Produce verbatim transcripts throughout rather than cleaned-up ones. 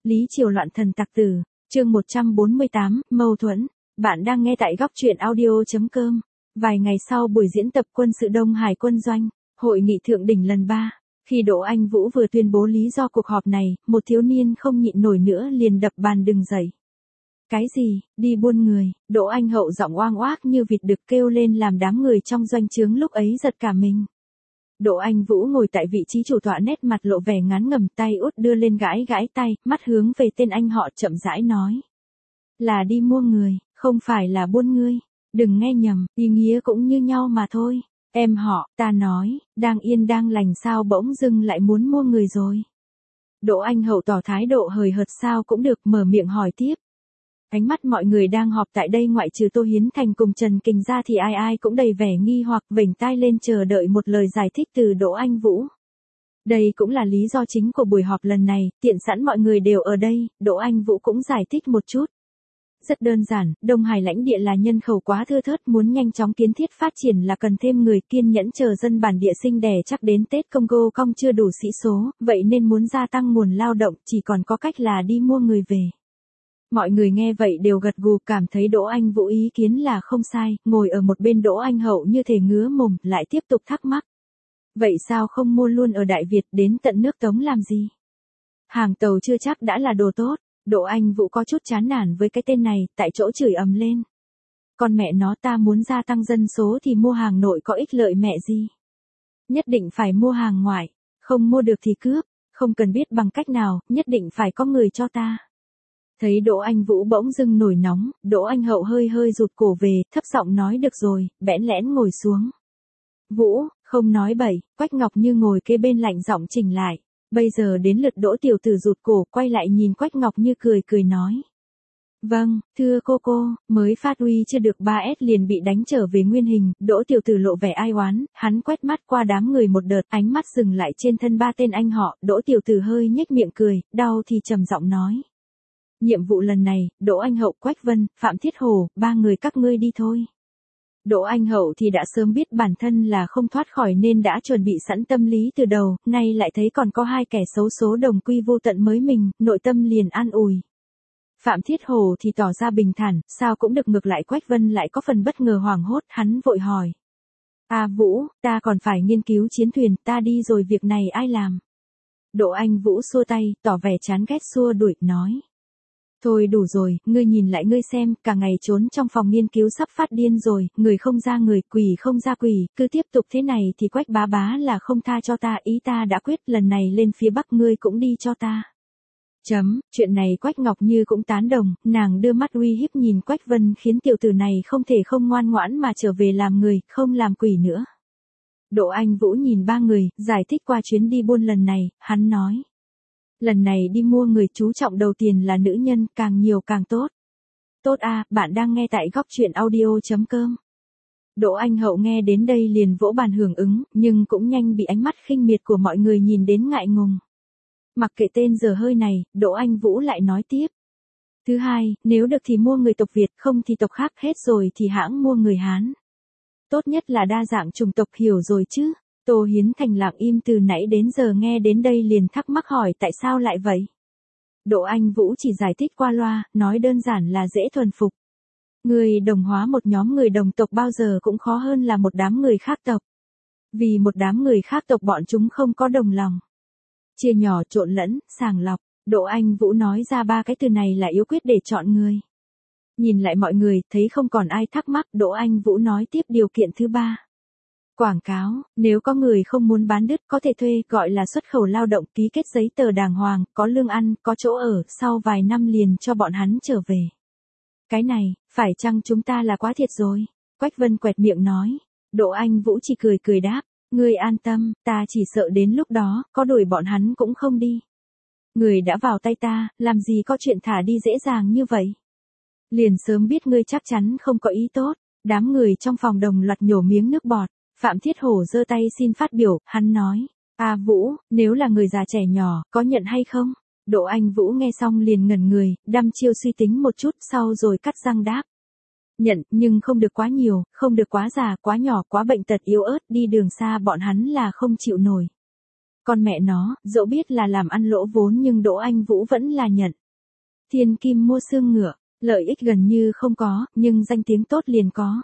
Lý Triều loạn thần tặc tử, chương một trăm bốn mươi tám, mâu thuẫn. Bạn đang nghe tại góc truyện audio chấm com. Vài ngày sau buổi diễn tập quân sự Đông Hải quân doanh, hội nghị thượng đỉnh lần ba, khi Đỗ Anh Vũ vừa tuyên bố lý do cuộc họp này, một thiếu niên không nhịn nổi nữa liền đập bàn đứng dậy. Cái gì, đi buôn người? Đỗ Anh Hậu giọng oang oác như vịt đực kêu lên làm đám người trong doanh trướng lúc ấy giật cả mình. Đỗ Anh Vũ ngồi tại vị trí chủ tọa, nét mặt lộ vẻ ngán ngẩm, tay út đưa lên gãi gãi tay, mắt hướng về tên anh họ chậm rãi nói. Là đi mua người, không phải là buôn ngươi. Đừng nghe nhầm, ý nghĩa cũng như nhau mà thôi. Em họ, ta nói, đang yên đang lành sao bỗng dưng lại muốn mua người rồi. Đỗ Anh Hậu tỏ thái độ hời hợt sao cũng được, mở miệng hỏi tiếp. Ánh mắt mọi người đang họp tại đây ngoại trừ Tô Hiến Thành cùng Trần Kình ra thì ai ai cũng đầy vẻ nghi hoặc vểnh tai lên chờ đợi một lời giải thích từ Đỗ Anh Vũ. Đây cũng là lý do chính của buổi họp lần này, tiện sẵn mọi người đều ở đây, Đỗ Anh Vũ cũng giải thích một chút. Rất đơn giản, Đông Hải lãnh địa là nhân khẩu quá thưa thớt, muốn nhanh chóng kiến thiết phát triển là cần thêm người, kiên nhẫn chờ dân bản địa sinh đẻ chắc đến Tết Congo Cong chưa đủ sĩ số, vậy nên muốn gia tăng nguồn lao động chỉ còn có cách là đi mua người về. Mọi người nghe vậy đều gật gù, cảm thấy Đỗ Anh Vũ ý kiến là không sai, ngồi ở một bên Đỗ Anh Hậu như thể ngứa mồm, lại tiếp tục thắc mắc. Vậy sao không mua luôn ở Đại Việt đến tận nước Tống làm gì? Hàng tàu chưa chắc đã là đồ tốt. Đỗ Anh Vũ có chút chán nản với cái tên này, tại chỗ chửi ầm lên. Con mẹ nó, ta muốn gia tăng dân số thì mua hàng nội có ích lợi mẹ gì? Nhất định phải mua hàng ngoại, không mua được thì cướp, không cần biết bằng cách nào, nhất định phải có người cho ta. Thấy Đỗ Anh Vũ bỗng dưng nổi nóng, Đỗ Anh Hậu hơi hơi rụt cổ về, thấp giọng nói được rồi, bẽn lẽn ngồi xuống. Vũ, không nói bậy, Quách Ngọc Như ngồi kế bên lạnh giọng chỉnh lại. Bây giờ đến lượt Đỗ tiểu tử rụt cổ, quay lại nhìn Quách Ngọc Như cười cười nói. Vâng, thưa cô cô, mới phát uy chưa được ba S liền bị đánh trở về nguyên hình, Đỗ tiểu tử lộ vẻ ai oán, hắn quét mắt qua đám người một đợt, ánh mắt dừng lại trên thân ba tên anh họ, Đỗ tiểu tử hơi nhếch miệng cười, đau thì trầm giọng nói. Nhiệm vụ lần này, Đỗ Anh Hậu, Quách Vân, Phạm Thiết Hồ, ba người các ngươi đi thôi. Đỗ Anh Hậu thì đã sớm biết bản thân là không thoát khỏi nên đã chuẩn bị sẵn tâm lý từ đầu, nay lại thấy còn có hai kẻ xấu số đồng quy vô tận mới mình, nội tâm liền an ủi. Phạm Thiết Hồ thì tỏ ra bình thản, sao cũng được, ngược lại Quách Vân lại có phần bất ngờ hoảng hốt, hắn vội hỏi. À Vũ, ta còn phải nghiên cứu chiến thuyền, ta đi rồi việc này ai làm? Đỗ Anh Vũ xua tay, tỏ vẻ chán ghét xua đuổi, nói. Thôi đủ rồi, ngươi nhìn lại ngươi xem, cả ngày trốn trong phòng nghiên cứu sắp phát điên rồi, người không ra người, quỷ không ra quỷ, cứ tiếp tục thế này thì Quách bá bá là không tha cho ta, ý ta đã quyết, lần này lên phía Bắc ngươi cũng đi cho ta. Chấm, chuyện này Quách Ngọc Như cũng tán đồng, nàng đưa mắt uy hiếp nhìn Quách Vân khiến tiểu tử này không thể không ngoan ngoãn mà trở về làm người, không làm quỷ nữa. Đỗ Anh Vũ nhìn ba người, giải thích qua chuyến đi buôn lần này, hắn nói. Lần này đi mua người chú trọng đầu tiền là nữ nhân, càng nhiều càng tốt. Tốt à, bạn đang nghe tại góc truyện audio chấm com. Đỗ Anh Hậu nghe đến đây liền vỗ bàn hưởng ứng, nhưng cũng nhanh bị ánh mắt khinh miệt của mọi người nhìn đến ngại ngùng. Mặc kệ tên dở hơi này, Đỗ Anh Vũ lại nói tiếp. Thứ hai, nếu được thì mua người tộc Việt, không thì tộc khác, hết rồi thì hãng mua người Hán. Tốt nhất là đa dạng chủng tộc, hiểu rồi chứ? Tô Hiến Thành lặng im từ nãy đến giờ nghe đến đây liền thắc mắc hỏi tại sao lại vậy. Đỗ Anh Vũ chỉ giải thích qua loa, nói đơn giản là dễ thuần phục. Người đồng hóa một nhóm người đồng tộc bao giờ cũng khó hơn là một đám người khác tộc. Vì một đám người khác tộc bọn chúng không có đồng lòng. Chia nhỏ, trộn lẫn, sàng lọc, Đỗ Anh Vũ nói ra ba cái từ này là yếu quyết để chọn người. Nhìn lại mọi người, thấy không còn ai thắc mắc, Đỗ Anh Vũ nói tiếp điều kiện thứ ba. Quảng cáo, nếu có người không muốn bán đứt có thể thuê, gọi là xuất khẩu lao động, ký kết giấy tờ đàng hoàng, có lương ăn, có chỗ ở, sau vài năm liền cho bọn hắn trở về. Cái này, phải chăng chúng ta là quá thiệt rồi? Quách Vân quẹt miệng nói. Đỗ Anh Vũ chỉ cười cười đáp, ngươi an tâm, ta chỉ sợ đến lúc đó, có đuổi bọn hắn cũng không đi. Người đã vào tay ta, làm gì có chuyện thả đi dễ dàng như vậy? Liền sớm biết ngươi chắc chắn không có ý tốt, đám người trong phòng đồng loạt nhổ miếng nước bọt. Phạm Thiết Hổ giơ tay xin phát biểu, hắn nói, à Vũ, nếu là người già trẻ nhỏ, có nhận hay không? Đỗ Anh Vũ nghe xong liền ngẩn người, đăm chiêu suy tính một chút sau rồi cắt răng đáp. Nhận, nhưng không được quá nhiều, không được quá già, quá nhỏ, quá bệnh tật yếu ớt, đi đường xa bọn hắn là không chịu nổi. Con mẹ nó, dẫu biết là làm ăn lỗ vốn nhưng Đỗ Anh Vũ vẫn là nhận. Thiên kim mua xương ngựa, lợi ích gần như không có, nhưng danh tiếng tốt liền có.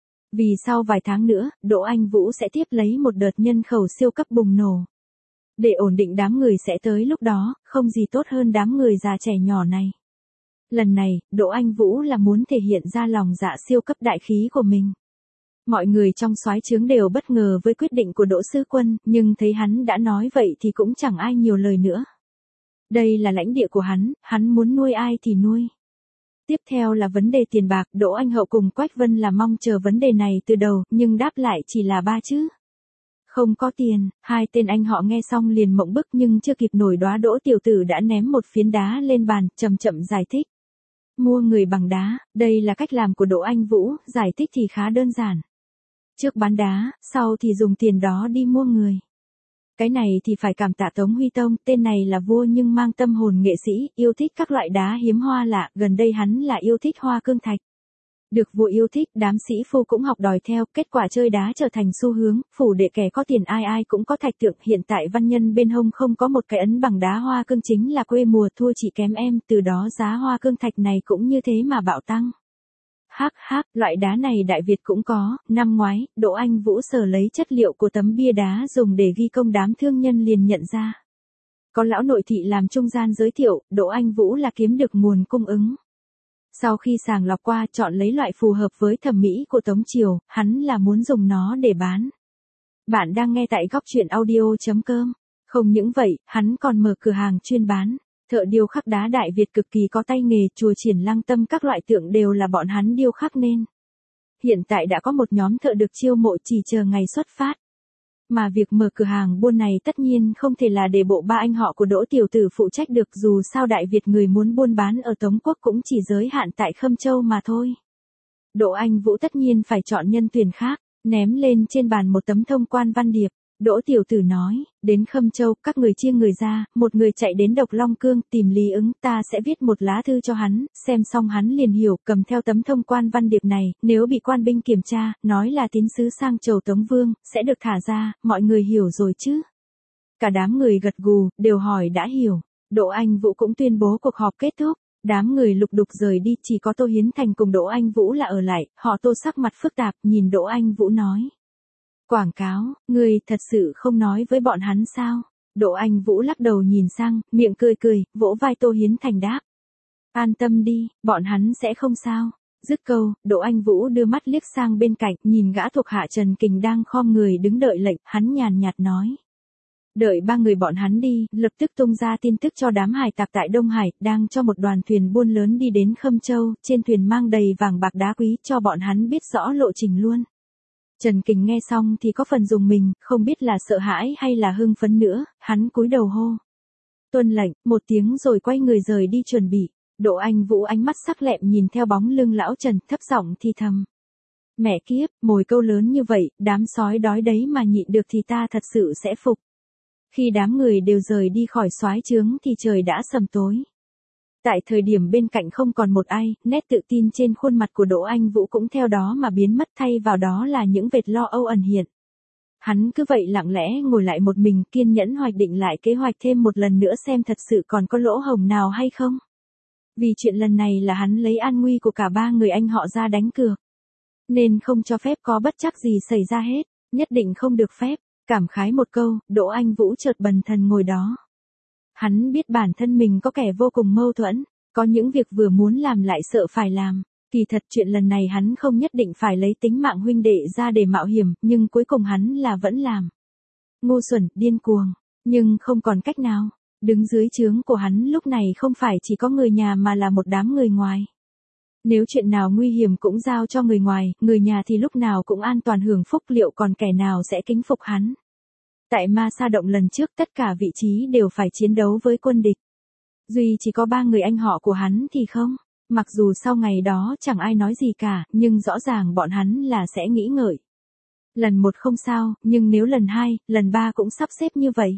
Vì sau vài tháng nữa, Đỗ Anh Vũ sẽ tiếp lấy một đợt nhân khẩu siêu cấp bùng nổ. Để ổn định đám người sẽ tới lúc đó, không gì tốt hơn đám người già trẻ nhỏ này. Lần này, Đỗ Anh Vũ là muốn thể hiện ra lòng dạ siêu cấp đại khí của mình. Mọi người trong soái trướng đều bất ngờ với quyết định của Đỗ Sư Quân, nhưng thấy hắn đã nói vậy thì cũng chẳng ai nhiều lời nữa. Đây là lãnh địa của hắn, hắn muốn nuôi ai thì nuôi. Tiếp theo là vấn đề tiền bạc, Đỗ Anh Hậu cùng Quách Vân là mong chờ vấn đề này từ đầu, nhưng đáp lại chỉ là ba chữ. Không có tiền, hai tên anh họ nghe xong liền mộng bức nhưng chưa kịp nổi đoá Đỗ tiểu tử đã ném một phiến đá lên bàn, chậm chậm giải thích. Mua người bằng đá, đây là cách làm của Đỗ Anh Vũ, giải thích thì khá đơn giản. Trước bán đá, sau thì dùng tiền đó đi mua người. Cái này thì phải cảm tạ Tống Huy Tông, tên này là vua nhưng mang tâm hồn nghệ sĩ, yêu thích các loại đá hiếm hoa lạ, gần đây hắn là yêu thích hoa cương thạch. Được vua yêu thích, đám sĩ phu cũng học đòi theo, kết quả chơi đá trở thành xu hướng, phủ đệ kẻ có tiền ai ai cũng có thạch tượng, hiện tại văn nhân bên hông không có một cái ấn bằng đá hoa cương chính là quê mùa thua chỉ kém em, từ đó giá hoa cương thạch này cũng như thế mà bạo tăng. Hắc hắc, loại đá này Đại Việt cũng có, năm ngoái, Đỗ Anh Vũ sở lấy chất liệu của tấm bia đá dùng để ghi công đám thương nhân liền nhận ra. Có lão nội thị làm trung gian giới thiệu, Đỗ Anh Vũ là kiếm được nguồn cung ứng. Sau khi sàng lọc qua chọn lấy loại phù hợp với thẩm mỹ của Tống Triều, hắn là muốn dùng nó để bán. Bạn đang nghe tại góc truyện audio chấm com. Không những vậy, hắn còn mở cửa hàng chuyên bán. Thợ điêu khắc đá Đại Việt cực kỳ có tay nghề, chùa Triển Lăng Tâm các loại tượng đều là bọn hắn điêu khắc nên. Hiện tại đã có một nhóm thợ được chiêu mộ chỉ chờ ngày xuất phát. Mà việc mở cửa hàng buôn này tất nhiên không thể là để bộ ba anh họ của Đỗ tiểu tử phụ trách được, dù sao Đại Việt người muốn buôn bán ở Tống Quốc cũng chỉ giới hạn tại Khâm Châu mà thôi. Đỗ Anh Vũ tất nhiên phải chọn nhân tuyển khác, ném lên trên bàn một tấm thông quan văn điệp. Đỗ tiểu tử nói, đến Khâm Châu, các người chia người ra, một người chạy đến Độc Long Cương, tìm Lý Ứng, ta sẽ viết một lá thư cho hắn, xem xong hắn liền hiểu, cầm theo tấm thông quan văn điệp này, nếu bị quan binh kiểm tra, nói là tín sứ sang chầu Tống Vương, sẽ được thả ra, mọi người hiểu rồi chứ. Cả đám người gật gù, đều hỏi đã hiểu. Đỗ Anh Vũ cũng tuyên bố cuộc họp kết thúc. Đám người lục đục rời đi, chỉ có Tô Hiến Thành cùng Đỗ Anh Vũ là ở lại, họ Tô sắc mặt phức tạp, nhìn Đỗ Anh Vũ nói. Quảng cáo, ngươi thật sự không nói với bọn hắn sao? Đỗ Anh Vũ lắc đầu nhìn sang, miệng cười cười, vỗ vai Tô Hiến Thành đáp. An tâm đi, bọn hắn sẽ không sao. Dứt câu, Đỗ Anh Vũ đưa mắt liếc sang bên cạnh, nhìn gã thuộc hạ Trần Kình đang khom người đứng đợi lệnh, hắn nhàn nhạt nói. Đợi ba người bọn hắn đi, lập tức tung ra tin tức cho đám hải tặc tại Đông Hải, đang cho một đoàn thuyền buôn lớn đi đến Khâm Châu, trên thuyền mang đầy vàng bạc đá quý, cho bọn hắn biết rõ lộ trình luôn. Trần Kình nghe xong thì có phần rùng mình, không biết là sợ hãi hay là hưng phấn nữa, hắn cúi đầu hô. Tuân lệnh, một tiếng rồi quay người rời đi chuẩn bị. Đỗ Anh Vũ ánh mắt sắc lẹm nhìn theo bóng lưng lão Trần, thấp giọng thì thầm. Mẹ kiếp, mồi câu lớn như vậy, đám sói đói đấy mà nhịn được thì ta thật sự sẽ phục. Khi đám người đều rời đi khỏi soái trướng thì trời đã sầm tối. Tại thời điểm bên cạnh không còn một ai, nét tự tin trên khuôn mặt của Đỗ Anh Vũ cũng theo đó mà biến mất, thay vào đó là những vệt lo âu ẩn hiện. Hắn cứ vậy lặng lẽ ngồi lại một mình, kiên nhẫn hoạch định lại kế hoạch thêm một lần nữa xem thật sự còn có lỗ hổng nào hay không. Vì chuyện lần này là hắn lấy an nguy của cả ba người anh họ ra đánh cược. Nên không cho phép có bất trắc gì xảy ra hết, nhất định không được phép. Cảm khái một câu, Đỗ Anh Vũ chợt bần thần ngồi đó. Hắn biết bản thân mình có kẻ vô cùng mâu thuẫn, có những việc vừa muốn làm lại sợ phải làm. Kỳ thật chuyện lần này hắn không nhất định phải lấy tính mạng huynh đệ ra để mạo hiểm, nhưng cuối cùng hắn là vẫn làm. Ngu xuẩn, điên cuồng, nhưng không còn cách nào. Đứng dưới trướng của hắn lúc này không phải chỉ có người nhà mà là một đám người ngoài. Nếu chuyện nào nguy hiểm cũng giao cho người ngoài, người nhà thì lúc nào cũng an toàn hưởng phúc, liệu còn kẻ nào sẽ kính phục hắn. Tại Ma Sa Động lần trước tất cả vị trí đều phải chiến đấu với quân địch. Duy chỉ có ba người anh họ của hắn thì không. Mặc dù sau ngày đó chẳng ai nói gì cả, nhưng rõ ràng bọn hắn là sẽ nghĩ ngợi. Lần một không sao, nhưng nếu lần hai, lần ba cũng sắp xếp như vậy.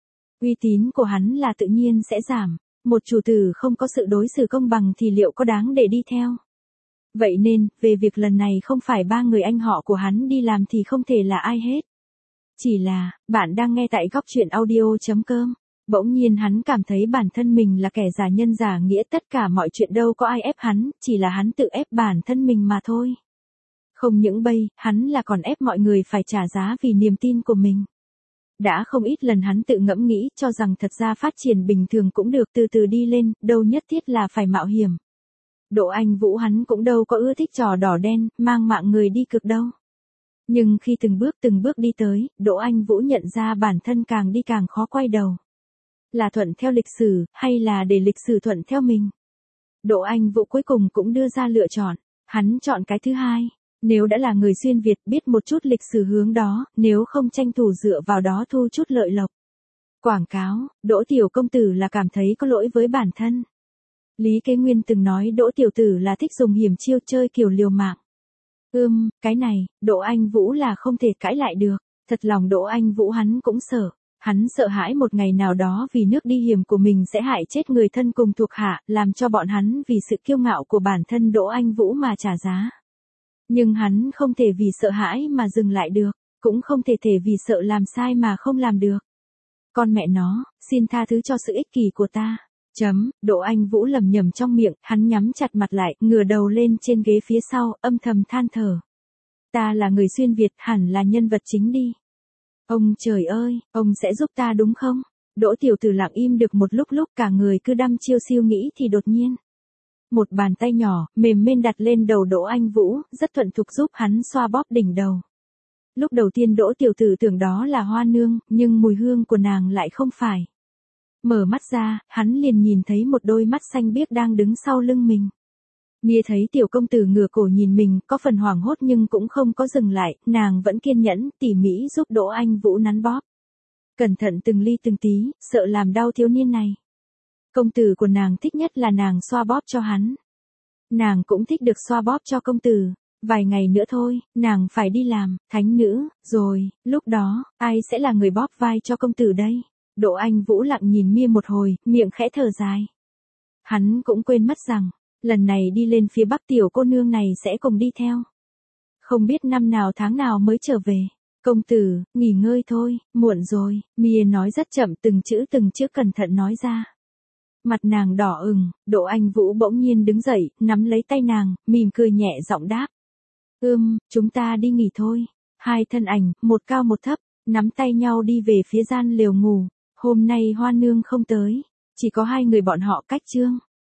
Uy tín của hắn là tự nhiên sẽ giảm. Một chủ tử không có sự đối xử công bằng thì liệu có đáng để đi theo. Vậy nên, về việc lần này không phải ba người anh họ của hắn đi làm thì không thể là ai hết. Chỉ là, bạn đang nghe tại góc chuyện audio.com. Bỗng nhiên hắn cảm thấy bản thân mình là kẻ giả nhân giả nghĩa, tất cả mọi chuyện đâu có ai ép hắn, chỉ là hắn tự ép bản thân mình mà thôi. Không những bây, hắn là còn ép mọi người phải trả giá vì niềm tin của mình. Đã không ít lần hắn tự ngẫm nghĩ cho rằng thật ra phát triển bình thường cũng được, từ từ đi lên, đâu nhất thiết là phải mạo hiểm. Đỗ Anh Vũ hắn cũng đâu có ưa thích trò đỏ đen, mang mạng người đi cực đâu. Nhưng khi từng bước từng bước đi tới, Đỗ Anh Vũ nhận ra bản thân càng đi càng khó quay đầu. Là thuận theo lịch sử, hay là để lịch sử thuận theo mình? Đỗ Anh Vũ cuối cùng cũng đưa ra lựa chọn. Hắn chọn cái thứ hai. Nếu đã là người xuyên Việt biết một chút lịch sử hướng đó, nếu không tranh thủ dựa vào đó thu chút lợi lộc. Quảng cáo, Đỗ Tiểu Công Tử là cảm thấy có lỗi với bản thân. Lý Kế Nguyên từng nói Đỗ Tiểu Tử là thích dùng hiểm chiêu, chơi kiểu liều mạng. Ưm, cái này, Đỗ Anh Vũ là không thể cãi lại được. Thật lòng Đỗ Anh Vũ hắn cũng sợ. Hắn sợ hãi một ngày nào đó vì nước đi hiểm của mình sẽ hại chết người thân cùng thuộc hạ, làm cho bọn hắn vì sự kiêu ngạo của bản thân Đỗ Anh Vũ mà trả giá. Nhưng hắn không thể vì sợ hãi mà dừng lại được, cũng không thể thể vì sợ làm sai mà không làm được. Con mẹ nó, xin tha thứ cho sự ích kỷ của ta. Chấm, Đỗ Anh Vũ lầm nhầm trong miệng, hắn nhắm chặt mặt lại, ngửa đầu lên trên ghế phía sau, âm thầm than thở. Ta là người xuyên Việt, hẳn là nhân vật chính đi. Ông trời ơi, ông sẽ giúp ta đúng không? Đỗ Tiểu Tử lặng im được một lúc, lúc cả người cứ đăm chiêu siêu nghĩ thì đột nhiên. Một bàn tay nhỏ, mềm mên đặt lên đầu Đỗ Anh Vũ, rất thuận thục giúp hắn xoa bóp đỉnh đầu. Lúc đầu tiên Đỗ Tiểu Tử tưởng đó là Hoa Nương, nhưng mùi hương của nàng lại không phải. Mở mắt ra, hắn liền nhìn thấy một đôi mắt xanh biếc đang đứng sau lưng mình. Mia thấy Tiểu Công Tử ngửa cổ nhìn mình, có phần hoảng hốt nhưng cũng không có dừng lại, nàng vẫn kiên nhẫn, tỉ mỉ giúp Đỗ Anh Vũ nắn bóp. Cẩn thận từng ly từng tí, sợ làm đau thiếu niên này. Công tử của nàng thích nhất là nàng xoa bóp cho hắn. Nàng cũng thích được xoa bóp cho công tử. Vài ngày nữa thôi, nàng phải đi làm, thánh nữ, rồi, lúc đó, ai sẽ là người bóp vai cho công tử đây? Đỗ Anh Vũ lặng nhìn Mia một hồi, miệng khẽ thở dài. Hắn cũng quên mất rằng, lần này đi lên phía Bắc tiểu cô nương này sẽ cùng đi theo. Không biết năm nào tháng nào mới trở về. Công tử, nghỉ ngơi thôi, muộn rồi, Mia nói rất chậm, từng chữ từng chữ cẩn thận nói ra. Mặt nàng đỏ ửng, Đỗ Anh Vũ bỗng nhiên đứng dậy, nắm lấy tay nàng, mỉm cười nhẹ giọng đáp. Ưm, chúng ta đi nghỉ thôi. Hai thân ảnh, một cao một thấp, nắm tay nhau đi về phía gian lều ngủ. Hôm nay Hoa Nương không tới, chỉ có hai người bọn họ cách trương.